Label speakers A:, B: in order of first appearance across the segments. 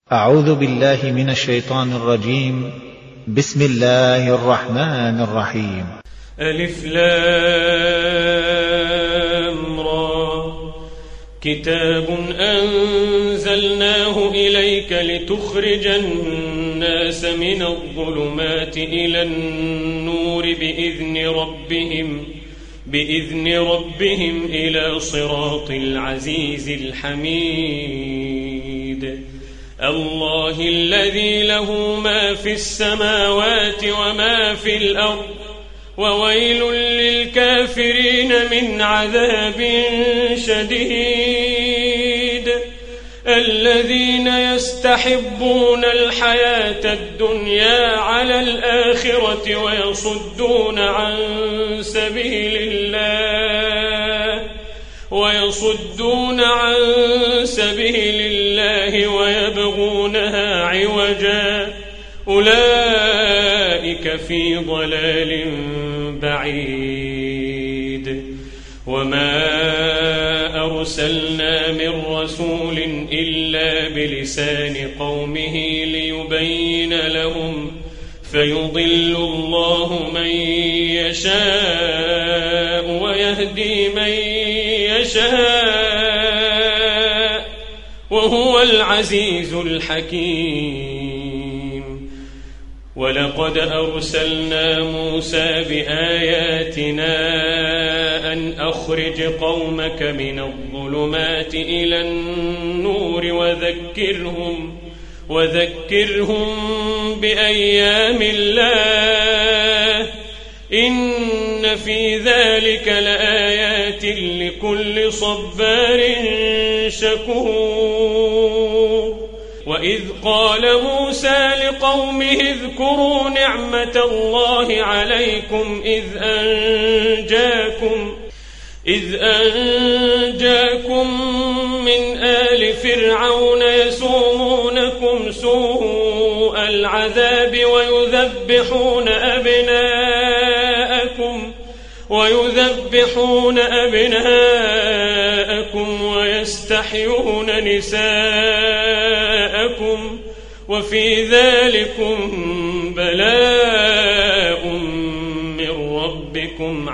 A: أعوذ بالله من الشيطان الرجيم. بسم الله الرحمن الرحيم.
B: ألف لام را. كتاب أنزلناه إليك لتخرج الناس من الظلمات إلى النور بإذن ربهم إلى صراط العزيز الحميد. الله الذي له ما في السماوات وما في الأرض وويل للكافرين من عذاب شديد. الذين يستحبون الحياة الدنيا على الآخرة ويصدون عن سبيل الله ويبغونها عوجا أولئك في ضلال بعيد. وما أرسلنا من رسول إلا بلسان قومه ليبين لهم فيضل الله من يشاء ويهدي من يشاء وهو العزيز الحكيم. ولقد أرسلنا موسى بآياتنا أن أخرج قومك من الظلمات إلى النور وذكرهم بأيام الله إن في ذلك لآيات لكل صبار شكور. وإذ قال موسى لقومه اذكروا نعمة الله عليكم إذ أنجاكم من آل فرعون يسومونكم سوء العذاب ويذبحون أبناءكم ويستحيون نساءكم وفي ذلكم بلاء من ربكم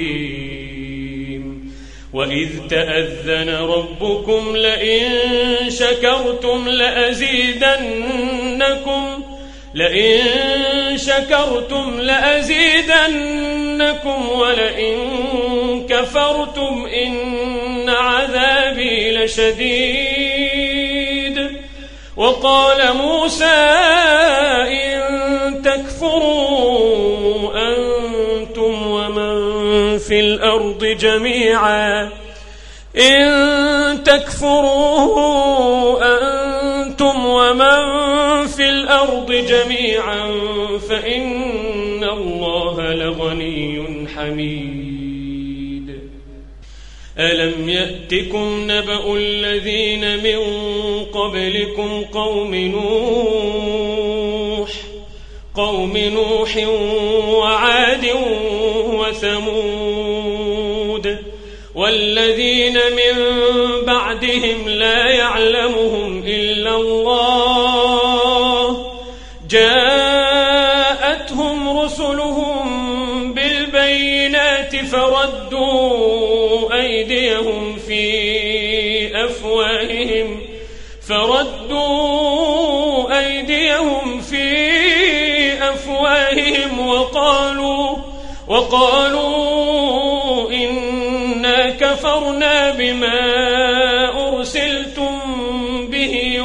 B: عظيم. وإذ تأذن ربكم لئن شكرتم لأزيدنكم ولئن كفرتم إن عذابي لشديد. وقال موسى إن تكفروا أنتم ومن في الأرض جميعا فإن الله لغني حميد. ألم يأتكم نبأ الذين من قبلكم قوم نوح وعاد وثمود والذين من بعدهم لا يعلمهم إلا الله جاءتهم رسلهم بالبينات فردوا أيديهم في أفواههم وقالوا إنا كفرنا بما أرسلتم به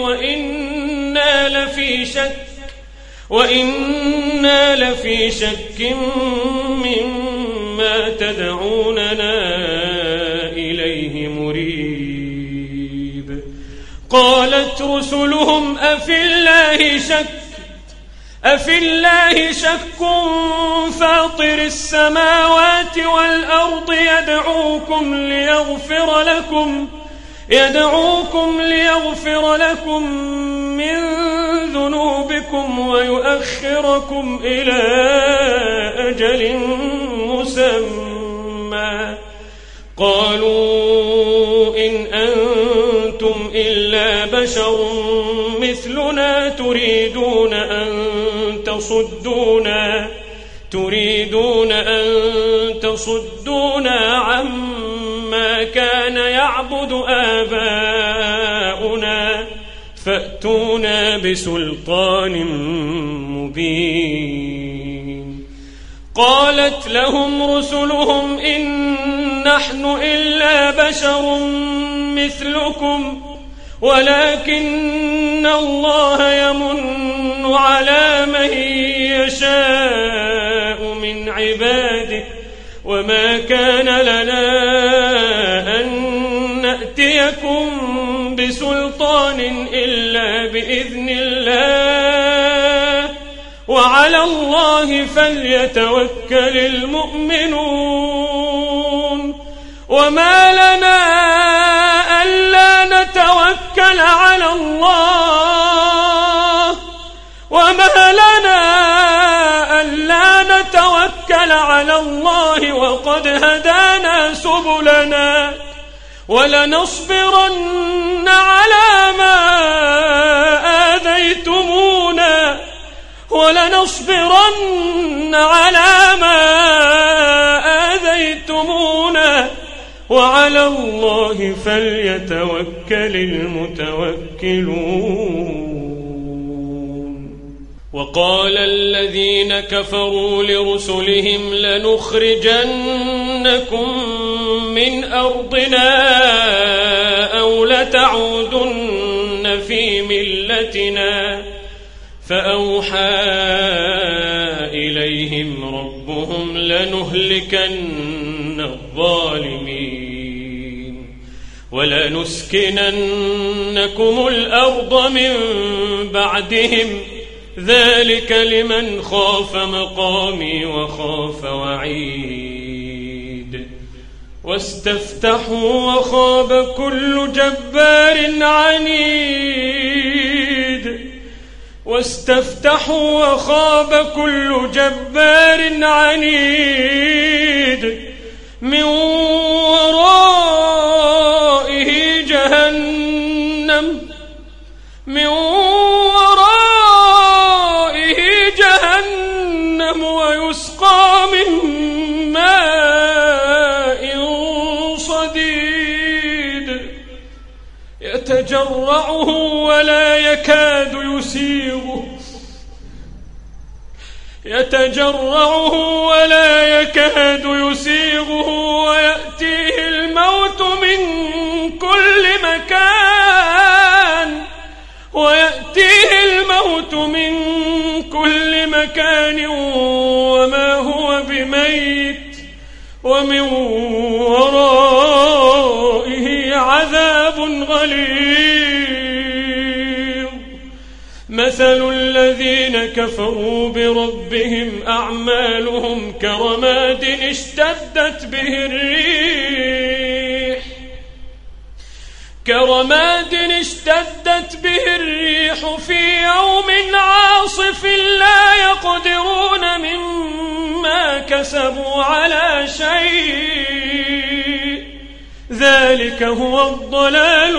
B: وإنا لفي شك مما تدعوننا إليه مريب. قالت رسلهم أفي الله شك فاطر السماوات والأرض يدعوكم ليغفر لكم من ذنوبكم ويؤخركم إلى أجل مسمى. قالوا إن أنتم إلا إلا بشر مثلنا تريدون أن تصدونا عما كان يعبد آباؤنا فأتونا بسلطان مبين. قالت لهم رسلهم إن نحن إلا بشر مثلكم ولكن الله يمن على من يشاء من عباده وما كان لنا أن نأتيكم بسلطان إلا بإذن الله وعلى الله فليتوكل المؤمنون. وما لنا ألا نتوكل على الله وقد هدانا سبلنا ولنصبرن على ما آذيتمونا وعلى الله فليتوكل المتوكلون. وقال الذين كفروا لرسلهم لنخرجنكم من أرضنا أو لتعودن في ملتنا فأوحى إليهم ربهم لنهلكن الظالمين ولنسكننكم الأرض من بعدهم ذلك لمن خاف مقامي وخاف وعيد. واستفتحوا وخاب كل جبار عنيد من ورائه جهنم ويسقى من ماء صديد يتجرعه ولا يكاد يسيغه ويأتيه الموت من كل مكان وما هو بميت ومن ورائه عذاب غليظ. مثل الذين كفروا بربهم أعمالهم كرماد اشتدت به الريح في يوم عاصف لا يقدرون مما كسبوا على شيء ذلك هو الضلال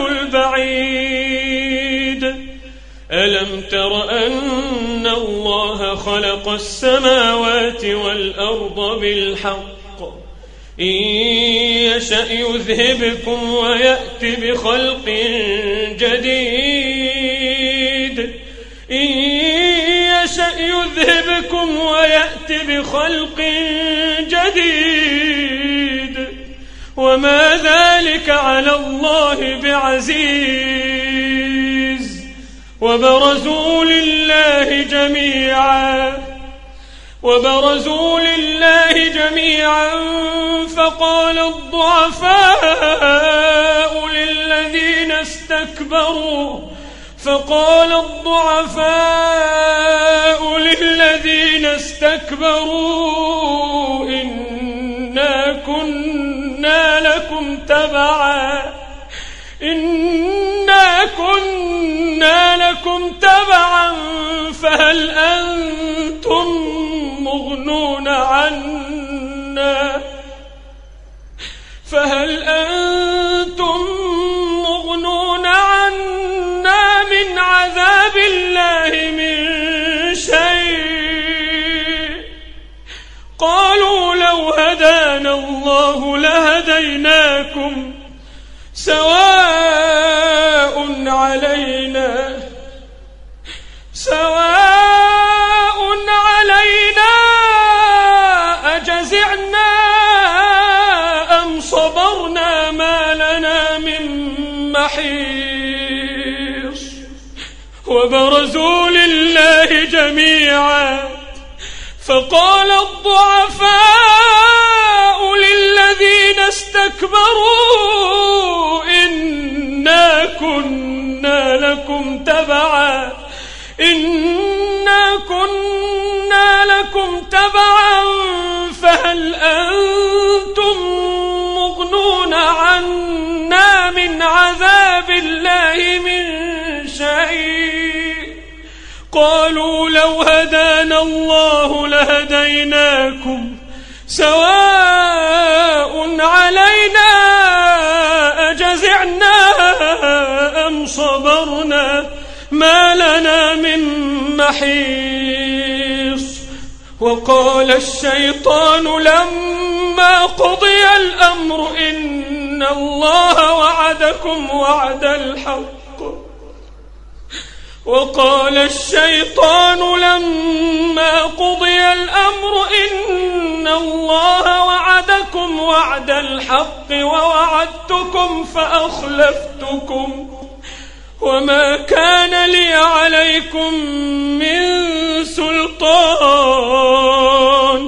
B: البعيد. ألم تر أن الله خلق السماوات والأرض بالحق إن يشأ يذهبكم ويأتي بخلق جديد وما ذلك على الله بعزيز. وبرزوا لله جميعا فقال الضعفاء للذين استكبروا إنا كنا لكم تبعا فهل أنتم مغنون عنا علينا أجزعنا أم صبرنا ما لنا من محيص وبرزوا لله جميعا فقال الضعفاء للذين استكبروا إنا كنا لكم تبعا فهل أنتم مغنون عنا من عذاب الله من شيء قالوا لو هدانا الله لهديناكم سواء علينا أجزعنا أم صبرنا ما لنا من محيص وقال الشيطان لما قضي الأمر إن الله وعدكم وعد الحق وقال الشيطان لما قضي الأمر إن الله وعدكم وعد الحق ووعدتكم فأخلفتكم وما كان لي عليكم من سلطان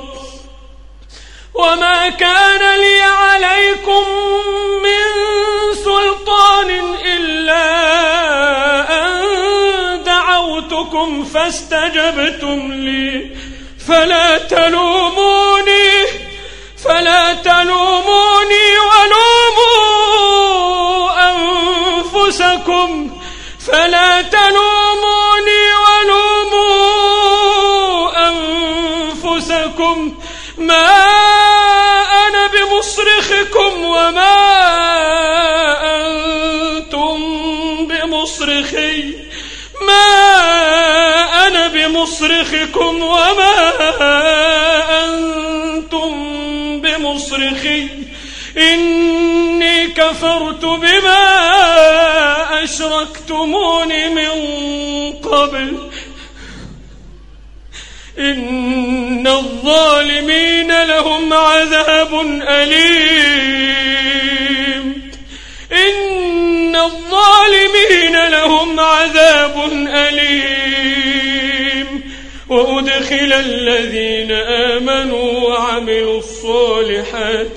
B: إلا أن دعوتكم فاستجبتم لي فلا تلوموني ولوموا أنفسكم ما أنا بمصرخكم وما أنتم بمصرخي إني كفرت بما أشركتمون من قبل إن الظالمين لهم عذاب أليم وأدخل الذين آمنوا وعملوا الصالحات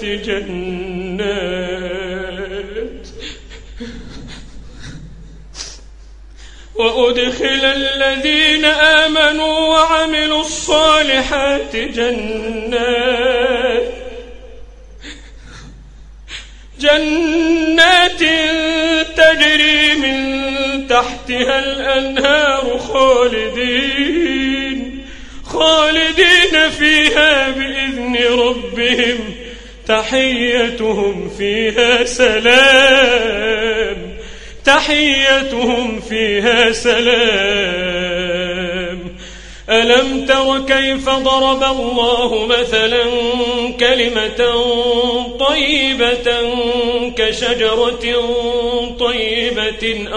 B: جنات تجري من تحتها الأنهار خالدين فيها بإذن ربهم تحيتهم فيها سلام ألم تر كيف ضرب الله مثلا كلمة طيبة كشجرة طيبة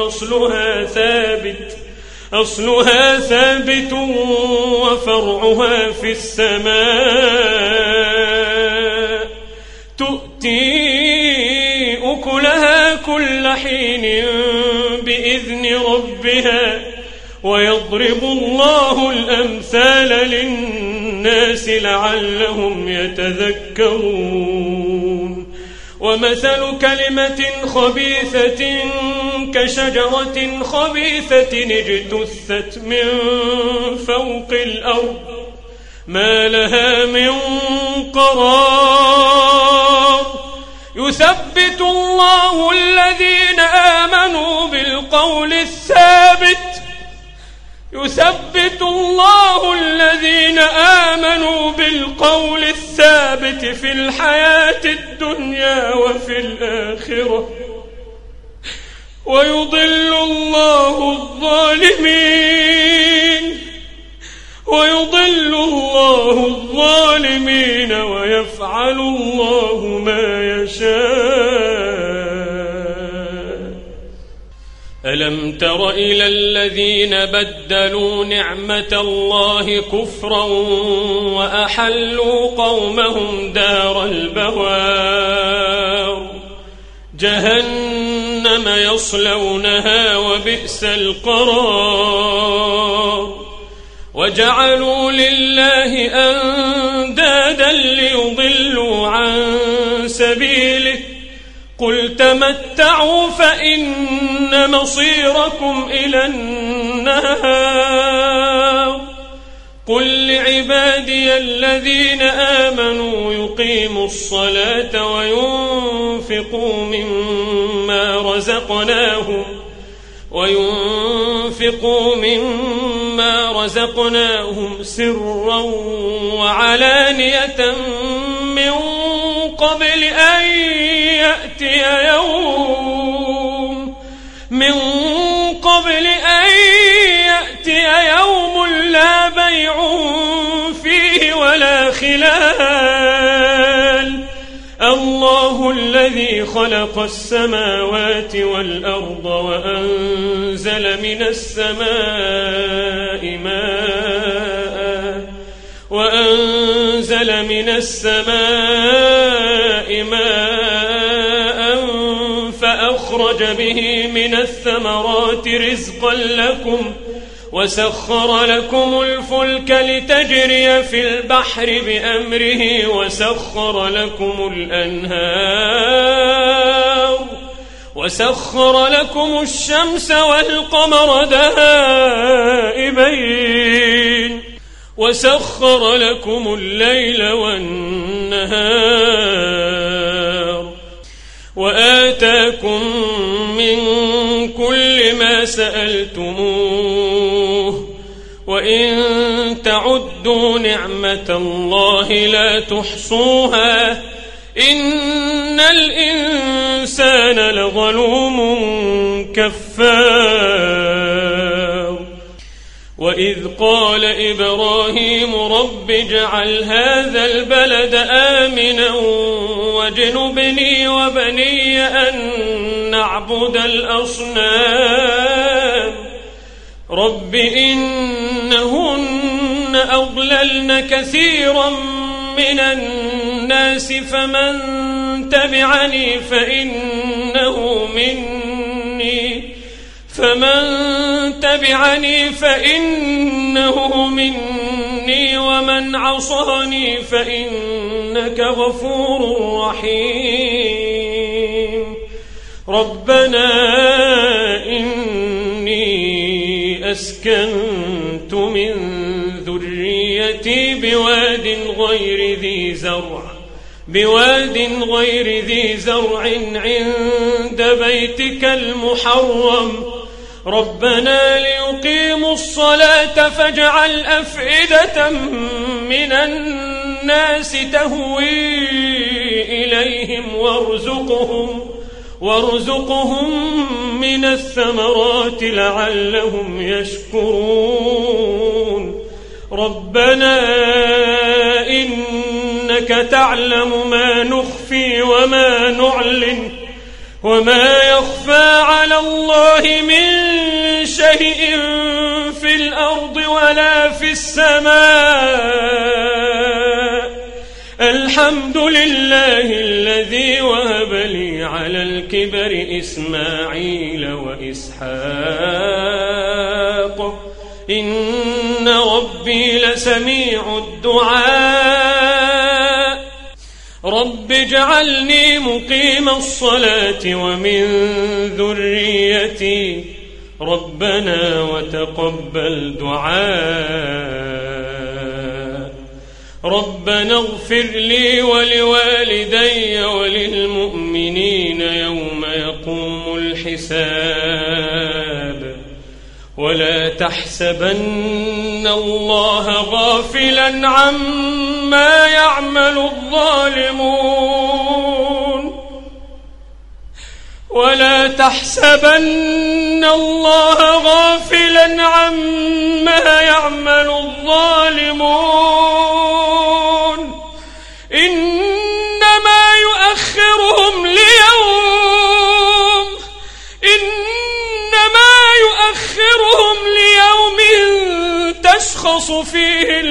B: أصلها ثابت وفرعها في السماء تؤتي أكلها كل حين بإذن ربها ويضرب الله الأمثال للناس لعلهم يتذكرون ومثل كلمة خبيثة كشجرة خبيثة اجتثت من فوق الأرض ما لها من قرار يثبت الله الذين آمنوا بالقول الثابت في الحياة الدنيا وفي الآخرة ويضل الله الظالمين ويفعل الله ما يشاء. ألم تر إلى الذين بدلوا نعمة الله كفرا وأحلوا قومهم دار البوار جهنم يصلونها وبئس القرار وجعلوا لله أندادا ليضلوا عن سبيله قل تمتعوا فإن مصيركم إلى النار قل لعبادي الذين آمنوا يقيموا الصلاة وينفقوا مما رزقناهم سرا وعلانية من قبل أن يأتي يوم لا بيع فيه ولا خلال الله الذي خلق السماوات والأرض وأنزل من السماء ماء فأخرج به من الثمرات رزقا لكم وسخر لكم الفلك لتجري في البحر بأمره وسخر لكم الشمس والقمر دائبين وسخر لكم الليل والنهار وآتاكم من كل ما سألتموه وإن تعدوا نعمة الله لا تحصوها إن الإنسان لظلوم كفار وإذ قال إبراهيم رب اجعل هذا البلد آمنا واجنبني وبني أن نعبد الأصنام رب إنهن أضللن كثيرا من الناس فمن تبعني فإنه مني ومن عصاني فإنك غفور رحيم ربنا إني أسكنت من ذريتي بواد غير ذي زرع عند بيتك المحرم ربنا ليقيموا الصلاة فاجعل أفئدة من الناس تهوي إليهم وارزقهم من الثمرات لعلهم يشكرون ربنا إنك تعلم ما نخفي وما نعلن وما يخفى على الله من شيء في الأرض ولا في السماء الحمد لله الذي وهب لي على الكبر إسماعيل وإسحاق إن ربي لسميع الدعاء رب اجعلني مقيم الصلاة ومن ذريتي ربنا وتقبل دعاء ربنا اغفر لي ولوالدي وللمؤمنين يوم يقوم الحساب ولا تحسبن الله غافلا عما يعمل الظالمون ولا تحسبن الله غافلا عما يعمل الظالمون إنما يؤخرهم ليوم تشخص فيه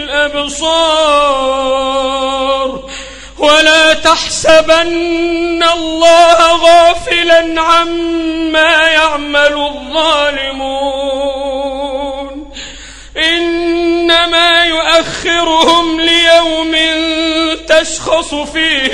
B: الأبصار ولا تحسبن الله غافلا عما يعمل الظالمون إنما يؤخرهم ليوم تشخص فيه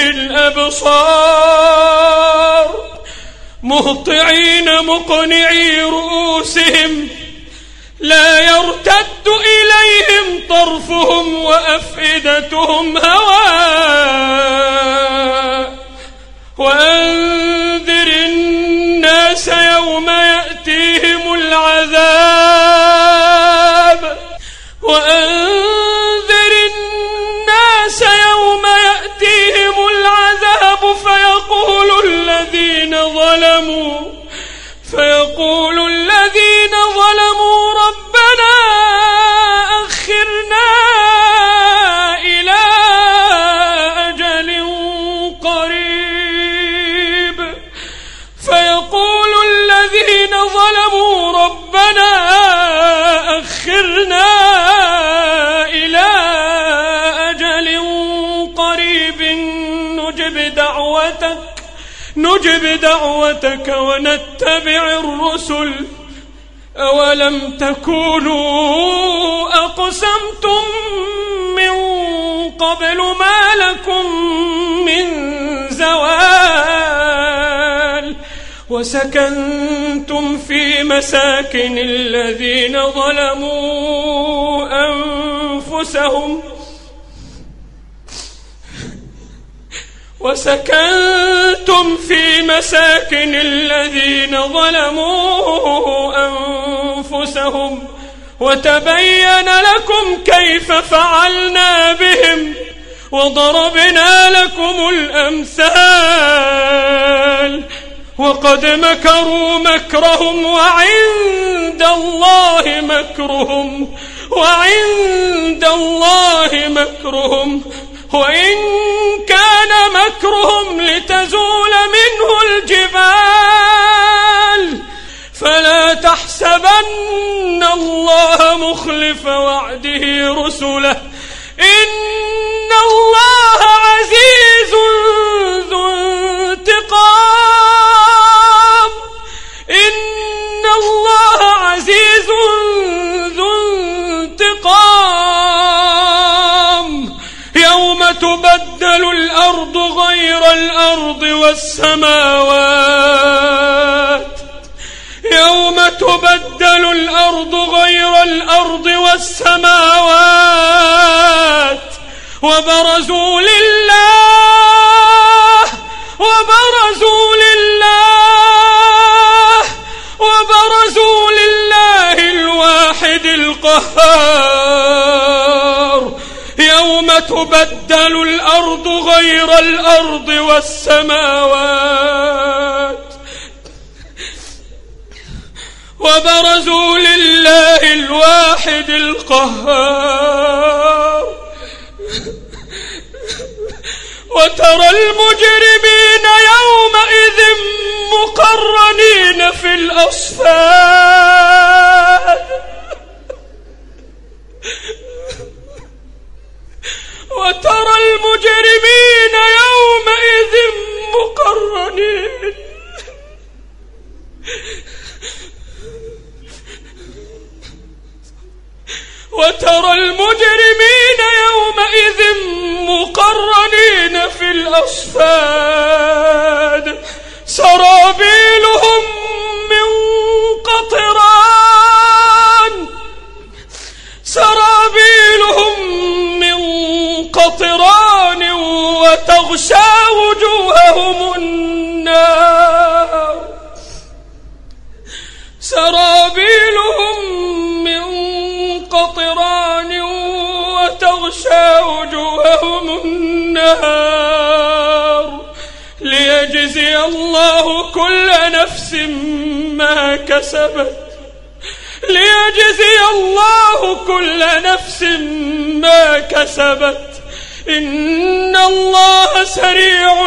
B: الأبصار مهطعين مقنعي رؤوسهم لا يرتد إليهم طرفهم وأفئدتهم هواء وأنذر الناس يوم يأتيهم العذاب فيقول الذين ظلموا ربنا أخرنا إلى أجل قريب فيقول الذين ظلموا ربنا أخرنا إلى أجل قريب نجب دعوتك ونتبع الرسل أولم تكونوا أقسمتم من قبل ما لكم من زوال وسكنتم في مساكن الذين ظلموا أنفسهم وتبين لكم كيف فعلنا بهم وضربنا لكم الأمثال وقد مكروا مكرهم وعند الله مكرهم وإن كان مكرهم لتزول منه الجبال فلا تحسبن الله مخلف وعده رسله إن الله عزيز ذو انتقام يوم تبدل الأرض غير الأرض والسماوات وبرزوا لله الواحد القهار يوم تبدل الأرض غير الأرض والسماوات وبرزوا لله الواحد القهار وترى المجرمين يومئذ مقرنين في الأصفاد وترى المجرمين يومئذ مقرنين في الأصفاد سرابيلهم من قطران وتغشى وجوههم النار ليجزي الله كل نفس ما كسبت إن الله سريع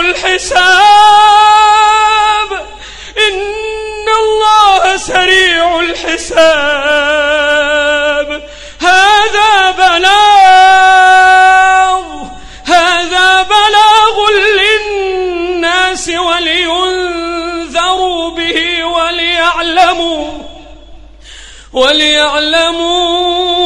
B: الحساب هذا وليعلموا